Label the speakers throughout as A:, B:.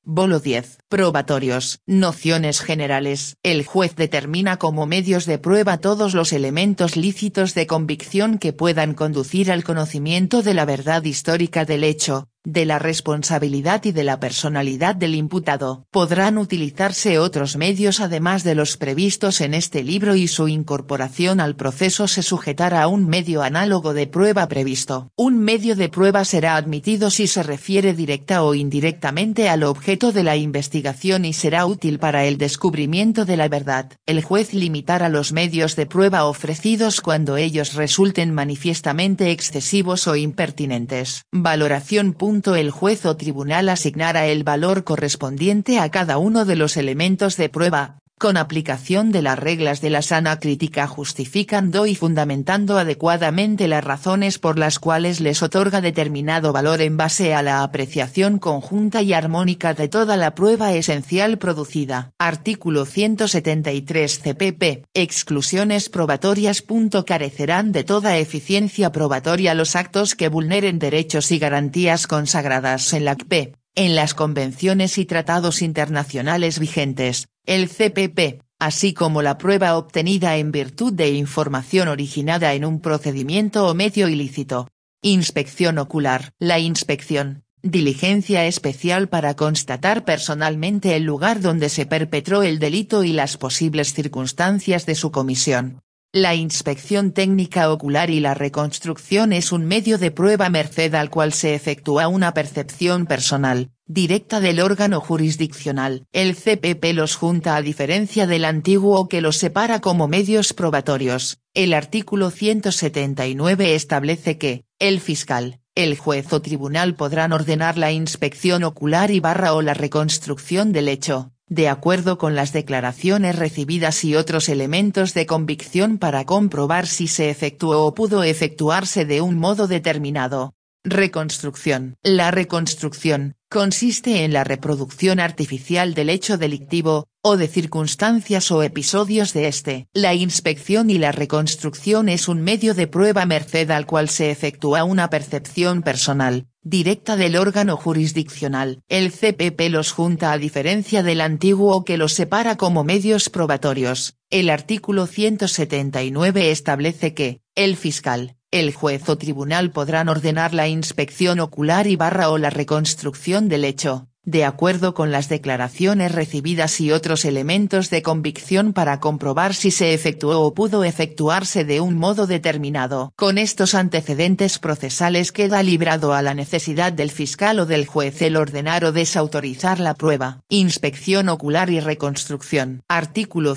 A: Bolo 10. Probatorios. Nociones generales. El juez determina como medios de prueba todos los elementos lícitos de convicción que puedan conducir al conocimiento de la verdad histórica del hecho, de la responsabilidad y de la personalidad del imputado. Podrán utilizarse otros medios además de los previstos en este libro y su incorporación al proceso se sujetará a un medio análogo de prueba previsto. Un medio de prueba será admitido si se refiere directa o indirectamente al objeto de la investigación y será útil para el descubrimiento de la verdad. El juez limitará los medios de prueba ofrecidos cuando ellos resulten manifiestamente excesivos o impertinentes. Valoración. El juez o tribunal asignará el valor correspondiente a cada uno de los elementos de prueba, con aplicación de las reglas de la sana crítica, justificando y fundamentando adecuadamente las razones por las cuales les otorga determinado valor en base a la apreciación conjunta y armónica de toda la prueba esencial producida. Artículo 173 CPP. Exclusiones probatorias. Carecerán de toda eficiencia probatoria los actos que vulneren derechos y garantías consagradas en la CP, en las convenciones y tratados internacionales vigentes, el CPP, así como la prueba obtenida en virtud de información originada en un procedimiento o medio ilícito. Inspección ocular. La inspección, diligencia especial para constatar personalmente el lugar donde se perpetró el delito y las posibles circunstancias de su comisión. La inspección técnica ocular y la reconstrucción es un medio de prueba merced al cual se efectúa una percepción personal, directa del órgano jurisdiccional. El CPP los junta a diferencia del antiguo que los separa como medios probatorios. El artículo 179 establece que, el fiscal, el juez o tribunal podrán ordenar la inspección ocular y o la reconstrucción del hecho, de acuerdo con las declaraciones recibidas y otros elementos de convicción para comprobar si se efectuó o pudo efectuarse de un modo determinado. Reconstrucción. La reconstrucción, consiste en la reproducción artificial del hecho delictivo, o de circunstancias o episodios de este. La inspección y la reconstrucción es un medio de prueba merced al cual se efectúa una percepción personal, directa del órgano jurisdiccional. El CPP los junta a diferencia del antiguo que los separa como medios probatorios. El artículo 179 establece que, el fiscal, el juez o tribunal podrán ordenar la inspección ocular y o la reconstrucción del hecho, de acuerdo con las declaraciones recibidas y otros elementos de convicción para comprobar si se efectuó o pudo efectuarse de un modo determinado. Con estos antecedentes procesales queda librado a la necesidad del fiscal o del juez el ordenar o desautorizar la prueba. Inspección ocular y reconstrucción. Artículo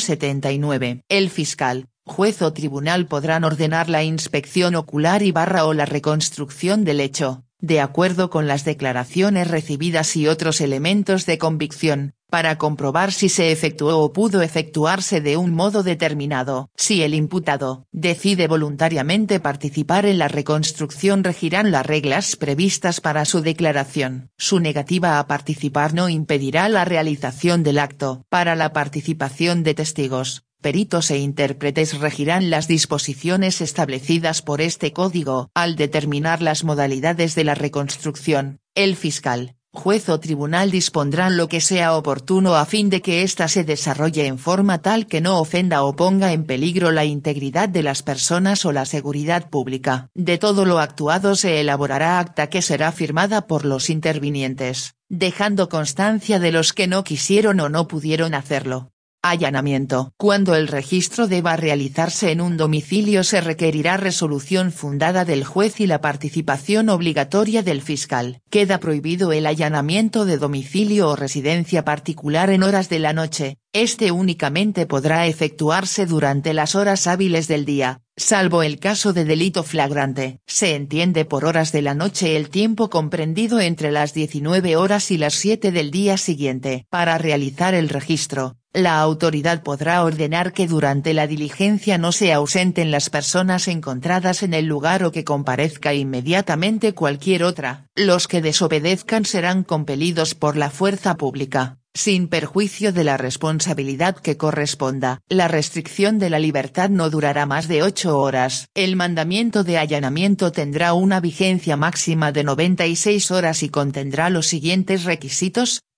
A: 179. El fiscal, juez o tribunal podrán ordenar la inspección ocular y o la reconstrucción del hecho, de acuerdo con las declaraciones recibidas y otros elementos de convicción, para comprobar si se efectuó o pudo efectuarse de un modo determinado. Si el imputado decide voluntariamente participar en la reconstrucción, regirán las reglas previstas para su declaración. Su negativa a participar no impedirá la realización del acto. Para la participación de testigos, peritos e intérpretes regirán las disposiciones establecidas por este código. Al determinar las modalidades de la reconstrucción, el fiscal, juez o tribunal dispondrán lo que sea oportuno a fin de que ésta se desarrolle en forma tal que no ofenda o ponga en peligro la integridad de las personas o la seguridad pública. De todo lo actuado se elaborará acta que será firmada por los intervinientes, dejando constancia de los que no quisieron o no pudieron hacerlo. Allanamiento. Cuando el registro deba realizarse en un domicilio se requerirá resolución fundada del juez y la participación obligatoria del fiscal. Queda prohibido el allanamiento de domicilio o residencia particular en horas de la noche. Este únicamente podrá efectuarse durante las horas hábiles del día, salvo el caso de delito flagrante. Se entiende por horas de la noche el tiempo comprendido entre las 19 horas y las 7 del día siguiente. Para realizar el registro, la autoridad podrá ordenar que durante la diligencia no se ausenten las personas encontradas en el lugar o que comparezca inmediatamente cualquier otra. Los que desobedezcan serán compelidos por la fuerza pública, sin perjuicio de la responsabilidad que corresponda. La restricción de la libertad no durará más de 8 horas. El mandamiento de allanamiento tendrá una vigencia máxima de 96 horas y contendrá los siguientes requisitos: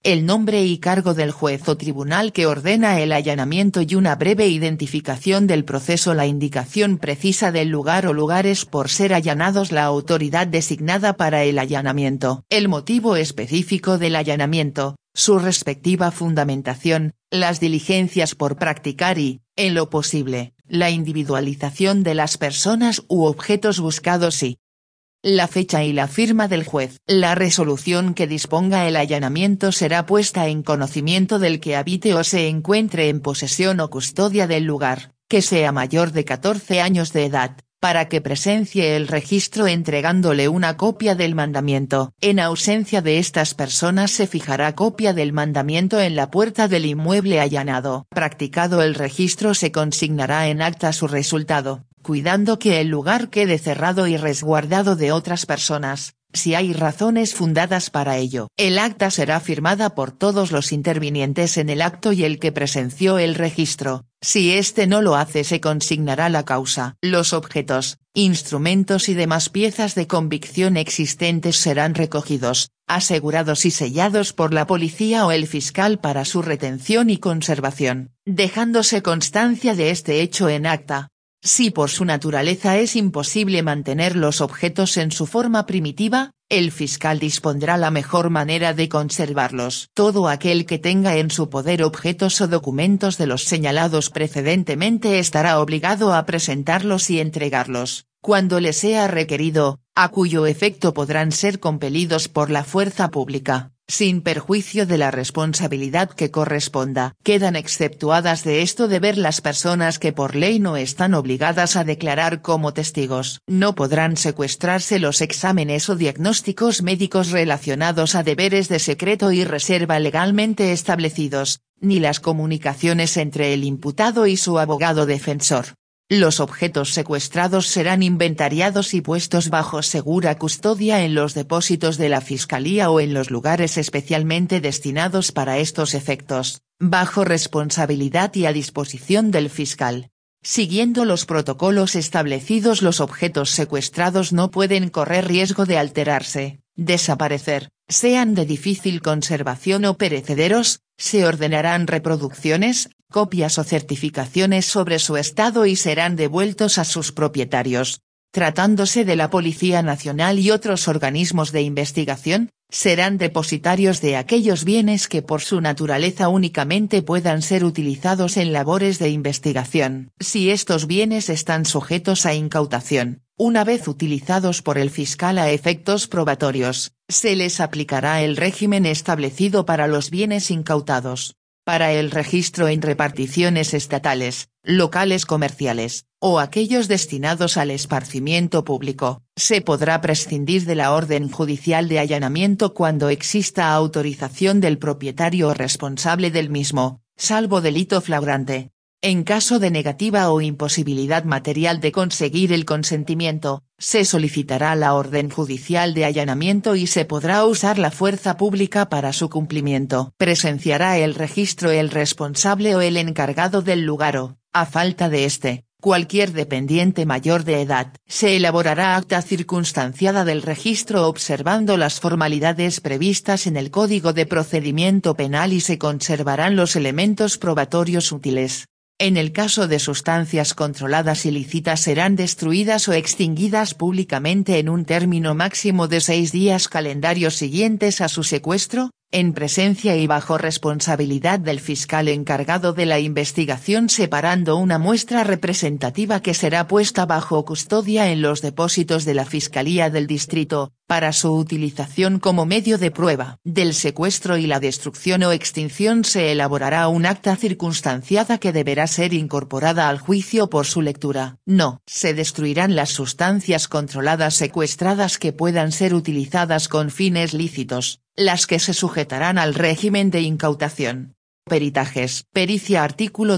A: el nombre y cargo del juez o tribunal que ordena el allanamiento y una breve identificación del proceso, la indicación precisa del lugar o lugares por ser allanados, la autoridad designada para el allanamiento, el motivo específico del allanamiento, su respectiva fundamentación, las diligencias por practicar y, en lo posible, la individualización de las personas u objetos buscados y la fecha y la firma del juez. La resolución que disponga el allanamiento será puesta en conocimiento del que habite o se encuentre en posesión o custodia del lugar, que sea mayor de 14 años de edad, para que presencie el registro entregándole una copia del mandamiento. En ausencia de estas personas se fijará copia del mandamiento en la puerta del inmueble allanado. Practicado el registro se consignará en acta su resultado, cuidando que el lugar quede cerrado y resguardado de otras personas, si hay razones fundadas para ello. El acta será firmada por todos los intervinientes en el acto y el que presenció el registro. Si éste no lo hace, se consignará la causa. Los objetos, instrumentos y demás piezas de convicción existentes serán recogidos, asegurados y sellados por la policía o el fiscal para su retención y conservación, dejándose constancia de este hecho en acta. Si por su naturaleza es imposible mantener los objetos en su forma primitiva, el fiscal dispondrá la mejor manera de conservarlos. Todo aquel que tenga en su poder objetos o documentos de los señalados precedentemente estará obligado a presentarlos y entregarlos, cuando le sea requerido, a cuyo efecto podrán ser compelidos por la fuerza pública, sin perjuicio de la responsabilidad que corresponda. Quedan exceptuadas de esto deber las personas que por ley no están obligadas a declarar como testigos. No podrán secuestrarse los exámenes o diagnósticos médicos relacionados a deberes de secreto y reserva legalmente establecidos, ni las comunicaciones entre el imputado y su abogado defensor. Los objetos secuestrados serán inventariados y puestos bajo segura custodia en los depósitos de la Fiscalía o en los lugares especialmente destinados para estos efectos, bajo responsabilidad y a disposición del fiscal. Siguiendo los protocolos establecidos, los objetos secuestrados no pueden correr riesgo de alterarse, desaparecer, sean de difícil conservación o perecederos. Se ordenarán reproducciones, copias o certificaciones sobre su estado y serán devueltos a sus propietarios. Tratándose de la Policía Nacional y otros organismos de investigación, serán depositarios de aquellos bienes que por su naturaleza únicamente puedan ser utilizados en labores de investigación. Si estos bienes están sujetos a incautación, una vez utilizados por el fiscal a efectos probatorios, se les aplicará el régimen establecido para los bienes incautados. Para el registro en reparticiones estatales, locales comerciales, o aquellos destinados al esparcimiento público, se podrá prescindir de la orden judicial de allanamiento cuando exista autorización del propietario o responsable del mismo, salvo delito flagrante. En caso de negativa o imposibilidad material de conseguir el consentimiento, se solicitará la orden judicial de allanamiento y se podrá usar la fuerza pública para su cumplimiento. Presenciará el registro el responsable o el encargado del lugar o, a falta de este, cualquier dependiente mayor de edad. Se elaborará acta circunstanciada del registro observando las formalidades previstas en el Código de Procedimiento Penal y se conservarán los elementos probatorios útiles. En el caso de sustancias controladas ilícitas serán destruidas o extinguidas públicamente en un término máximo de 6 días calendarios siguientes a su secuestro, en presencia y bajo responsabilidad del fiscal encargado de la investigación, separando una muestra representativa que será puesta bajo custodia en los depósitos de la Fiscalía del Distrito, para su utilización como medio de prueba. Del secuestro y la destrucción o extinción se elaborará un acta circunstanciada que deberá ser incorporada al juicio por su lectura. No se destruirán las sustancias controladas secuestradas que puedan ser utilizadas con fines lícitos, las que se sujetarán al régimen de incautación. Peritajes. Pericia. Artículo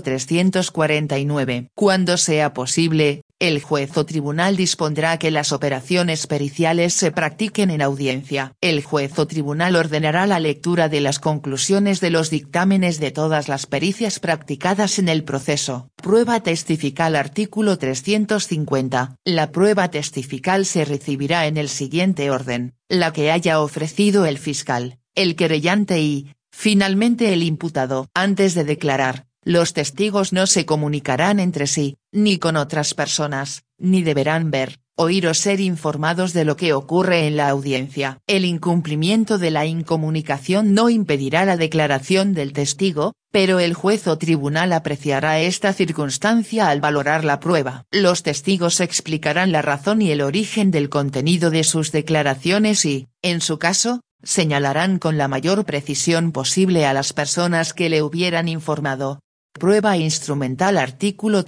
A: 349. Cuando sea posible, el juez o tribunal dispondrá que las operaciones periciales se practiquen en audiencia. El juez o tribunal ordenará la lectura de las conclusiones de los dictámenes de todas las pericias practicadas en el proceso. Prueba testifical. Artículo 350. La prueba testifical se recibirá en el siguiente orden: la que haya ofrecido el fiscal, el querellante y, Finalmente el imputado. Antes de declarar, los testigos no se comunicarán entre sí, ni con otras personas, ni deberán ver, oír o ser informados de lo que ocurre en la audiencia. El incumplimiento de la incomunicación no impedirá la declaración del testigo, pero el juez o tribunal apreciará esta circunstancia al valorar la prueba. Los testigos explicarán la razón y el origen del contenido de sus declaraciones y, en su caso, señalarán con la mayor precisión posible a las personas que le hubieran informado. Prueba instrumental. Artículo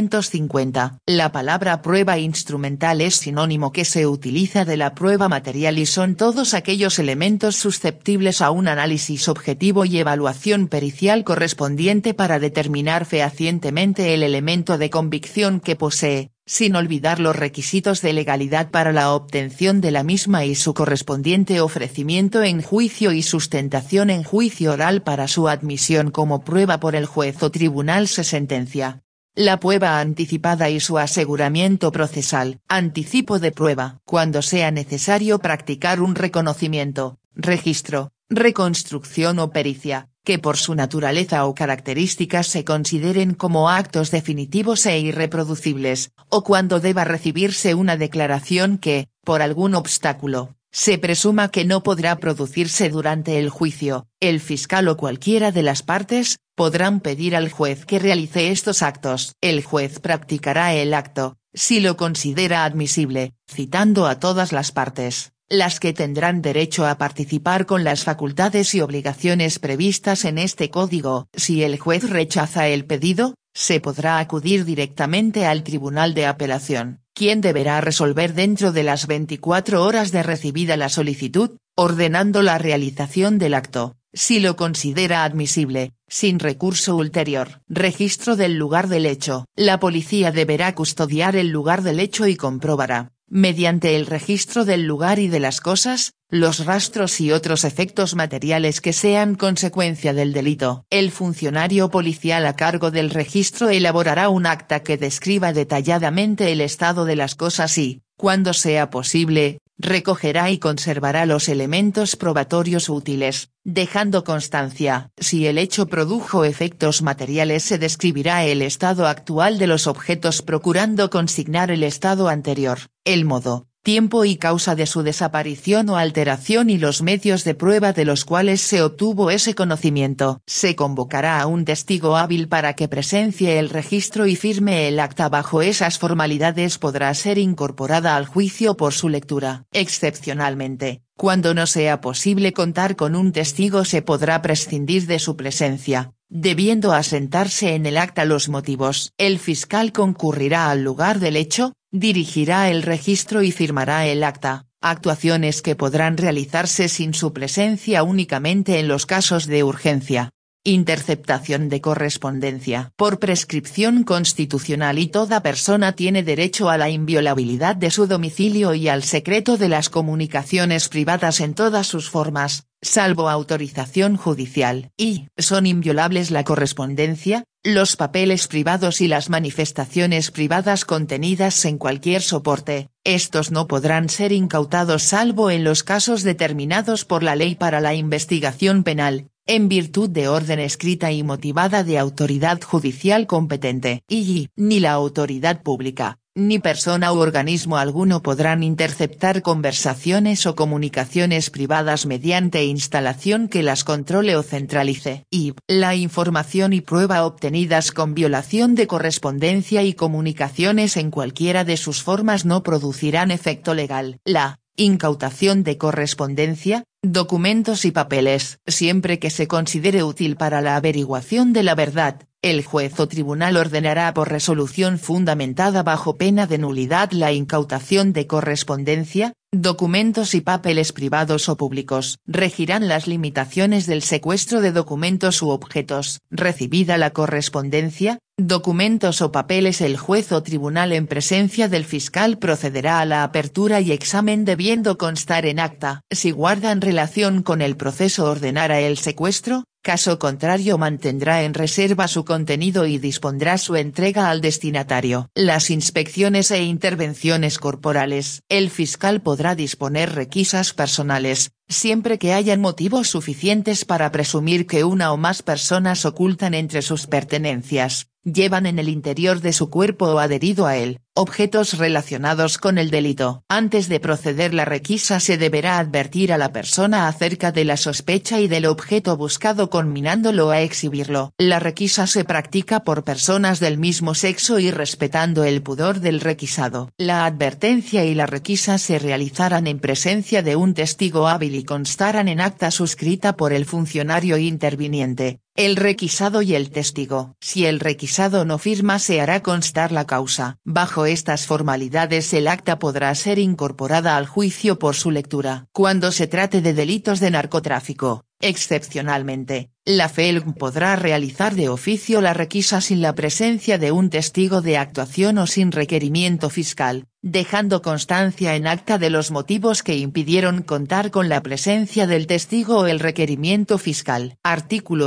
A: 350. La palabra prueba instrumental es sinónimo que se utiliza de la prueba material y son todos aquellos elementos susceptibles a un análisis objetivo y evaluación pericial correspondiente para determinar fehacientemente el elemento de convicción que posee, sin olvidar los requisitos de legalidad para la obtención de la misma y su correspondiente ofrecimiento en juicio y sustentación en juicio oral para su admisión como prueba por el juez o tribunal. Se sentencia. La prueba anticipada y su aseguramiento procesal. Anticipo de prueba. Cuando sea necesario practicar un reconocimiento, registro, reconstrucción o pericia, que por su naturaleza o características se consideren como actos definitivos e irreproducibles, o cuando deba recibirse una declaración que, por algún obstáculo, se presuma que no podrá producirse durante el juicio, el fiscal o cualquiera de las partes, podrán pedir al juez que realice estos actos. El juez practicará el acto, si lo considera admisible, citando a todas las partes, las que tendrán derecho a participar con las facultades y obligaciones previstas en este código. Si el juez rechaza el pedido, se podrá acudir directamente al Tribunal de Apelación, quien deberá resolver dentro de las 24 horas de recibida la solicitud, ordenando la realización del acto, si lo considera admisible, sin recurso ulterior. Registro del lugar del hecho. La policía deberá custodiar el lugar del hecho y comprobará, mediante el registro del lugar y de las cosas, los rastros y otros efectos materiales que sean consecuencia del delito. El funcionario policial a cargo del registro elaborará un acta que describa detalladamente el estado de las cosas y, cuando sea posible, recogerá y conservará los elementos probatorios útiles, dejando constancia. Si el hecho produjo efectos materiales, se describirá el estado actual de los objetos procurando consignar el estado anterior, el modo, tiempo y causa de su desaparición o alteración y los medios de prueba de los cuales se obtuvo ese conocimiento. Se convocará a un testigo hábil para que presencie el registro y firme el acta. Bajo esas formalidades podrá ser incorporada al juicio por su lectura. Excepcionalmente, cuando no sea posible contar con un testigo, se podrá prescindir de su presencia, debiendo asentarse en el acta los motivos. El fiscal concurrirá al lugar del hecho, dirigirá el registro y firmará el acta, actuaciones que podrán realizarse sin su presencia únicamente en los casos de urgencia. Interceptación de correspondencia. Por prescripción constitucional y toda persona tiene derecho a la inviolabilidad de su domicilio y al secreto de las comunicaciones privadas en todas sus formas, salvo autorización judicial. Y son inviolables la correspondencia, los papeles privados y las manifestaciones privadas contenidas en cualquier soporte. Estos no podrán ser incautados salvo en los casos determinados por la ley para la investigación penal, en virtud de orden escrita y motivada de autoridad judicial competente. Y ni la autoridad pública, ni persona u organismo alguno podrán interceptar conversaciones o comunicaciones privadas mediante instalación que las controle o centralice. Y la información y prueba obtenidas con violación de correspondencia y comunicaciones en cualquiera de sus formas no producirán efecto legal. La incautación de correspondencia, documentos y papeles. Siempre que se considere útil para la averiguación de la verdad, el juez o tribunal ordenará por resolución fundamentada bajo pena de nulidad la incautación de correspondencia, documentos y papeles privados o públicos. Regirán las limitaciones del secuestro de documentos u objetos. Recibida la correspondencia, documentos o papeles, el juez o tribunal en presencia del fiscal procederá a la apertura y examen debiendo constar en acta. Si guardan relación con el proceso, ordenará el secuestro, caso contrario mantendrá en reserva su contenido y dispondrá su entrega al destinatario. Las inspecciones e intervenciones corporales. El fiscal podrá disponer requisas personales, siempre que hayan motivos suficientes para presumir que una o más personas ocultan entre sus pertenencias, llevan en el interior de su cuerpo o adherido a él, objetos relacionados con el delito. Antes de proceder la requisa se deberá advertir a la persona acerca de la sospecha y del objeto buscado conminándolo a exhibirlo. La requisa se practica por personas del mismo sexo y respetando el pudor del requisado. La advertencia y la requisa se realizarán en presencia de un testigo hábil y constarán en acta suscrita por el funcionario interviniente, el requisado y el testigo. Si el requisado no firma se hará constar la causa. Bajo estas formalidades el acta podrá ser incorporada al juicio por su lectura. Cuando se trate de delitos de narcotráfico, excepcionalmente, la FELC podrá realizar de oficio la requisa sin la presencia de un testigo de actuación o sin requerimiento fiscal, dejando constancia en acta de los motivos que impidieron contar con la presencia del testigo o el requerimiento fiscal. Artículo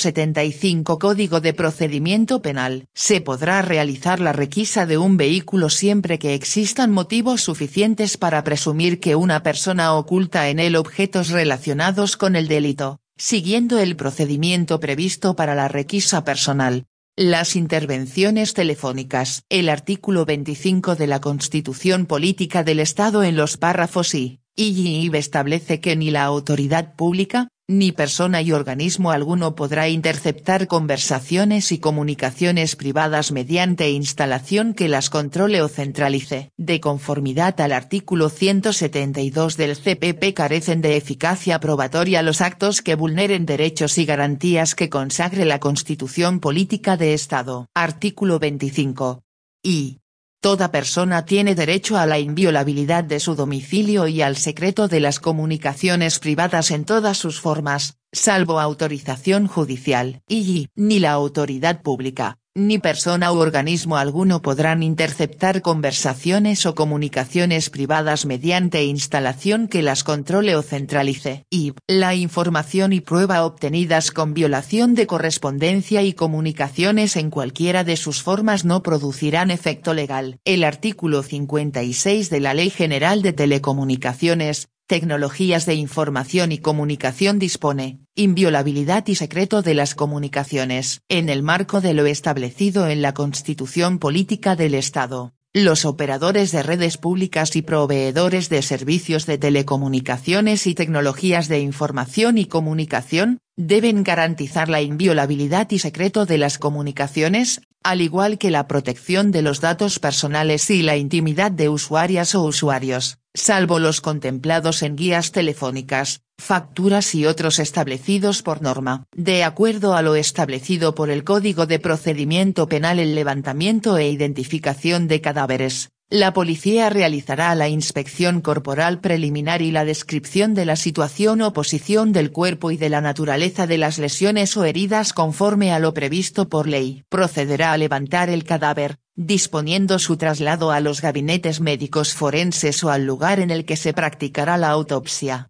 A: 175 Código de Procedimiento Penal. Se podrá realizar la requisa de un vehículo siempre que existan motivos suficientes para presumir que una persona oculta en él objetos relacionados con el delito, siguiendo el procedimiento previsto para la requisa personal. Las intervenciones telefónicas. El artículo 25 de la Constitución Política del Estado en los párrafos I y IV establece que ni la autoridad pública, ni persona y organismo alguno podrá interceptar conversaciones y comunicaciones privadas mediante instalación que las controle o centralice. De conformidad al artículo 172 del CPP carecen de eficacia probatoria los actos que vulneren derechos y garantías que consagre la Constitución Política de Estado. Artículo 25. I. Toda persona tiene derecho a la inviolabilidad de su domicilio y al secreto de las comunicaciones privadas en todas sus formas, salvo autorización judicial. Y ni la autoridad pública, ni persona u organismo alguno podrán interceptar conversaciones o comunicaciones privadas mediante instalación que las controle o centralice. Y la información y prueba obtenidas con violación de correspondencia y comunicaciones en cualquiera de sus formas no producirán efecto legal. El artículo 56 de la Ley General de Telecomunicaciones, Tecnologías de Información y Comunicación dispone, inviolabilidad y secreto de las comunicaciones. En el marco de lo establecido en la Constitución Política del Estado, los operadores de redes públicas y proveedores de servicios de telecomunicaciones y tecnologías de información y comunicación, deben garantizar la inviolabilidad y secreto de las comunicaciones, al igual que la protección de los datos personales y la intimidad de usuarias o usuarios, salvo los contemplados en guías telefónicas, facturas y otros establecidos por norma. De acuerdo a lo establecido por el Código de Procedimiento Penal, el levantamiento e identificación de cadáveres, la policía realizará la inspección corporal preliminar y la descripción de la situación o posición del cuerpo y de la naturaleza de las lesiones o heridas conforme a lo previsto por ley. Procederá a levantar el cadáver, disponiendo su traslado a los gabinetes médicos forenses o al lugar en el que se practicará la autopsia.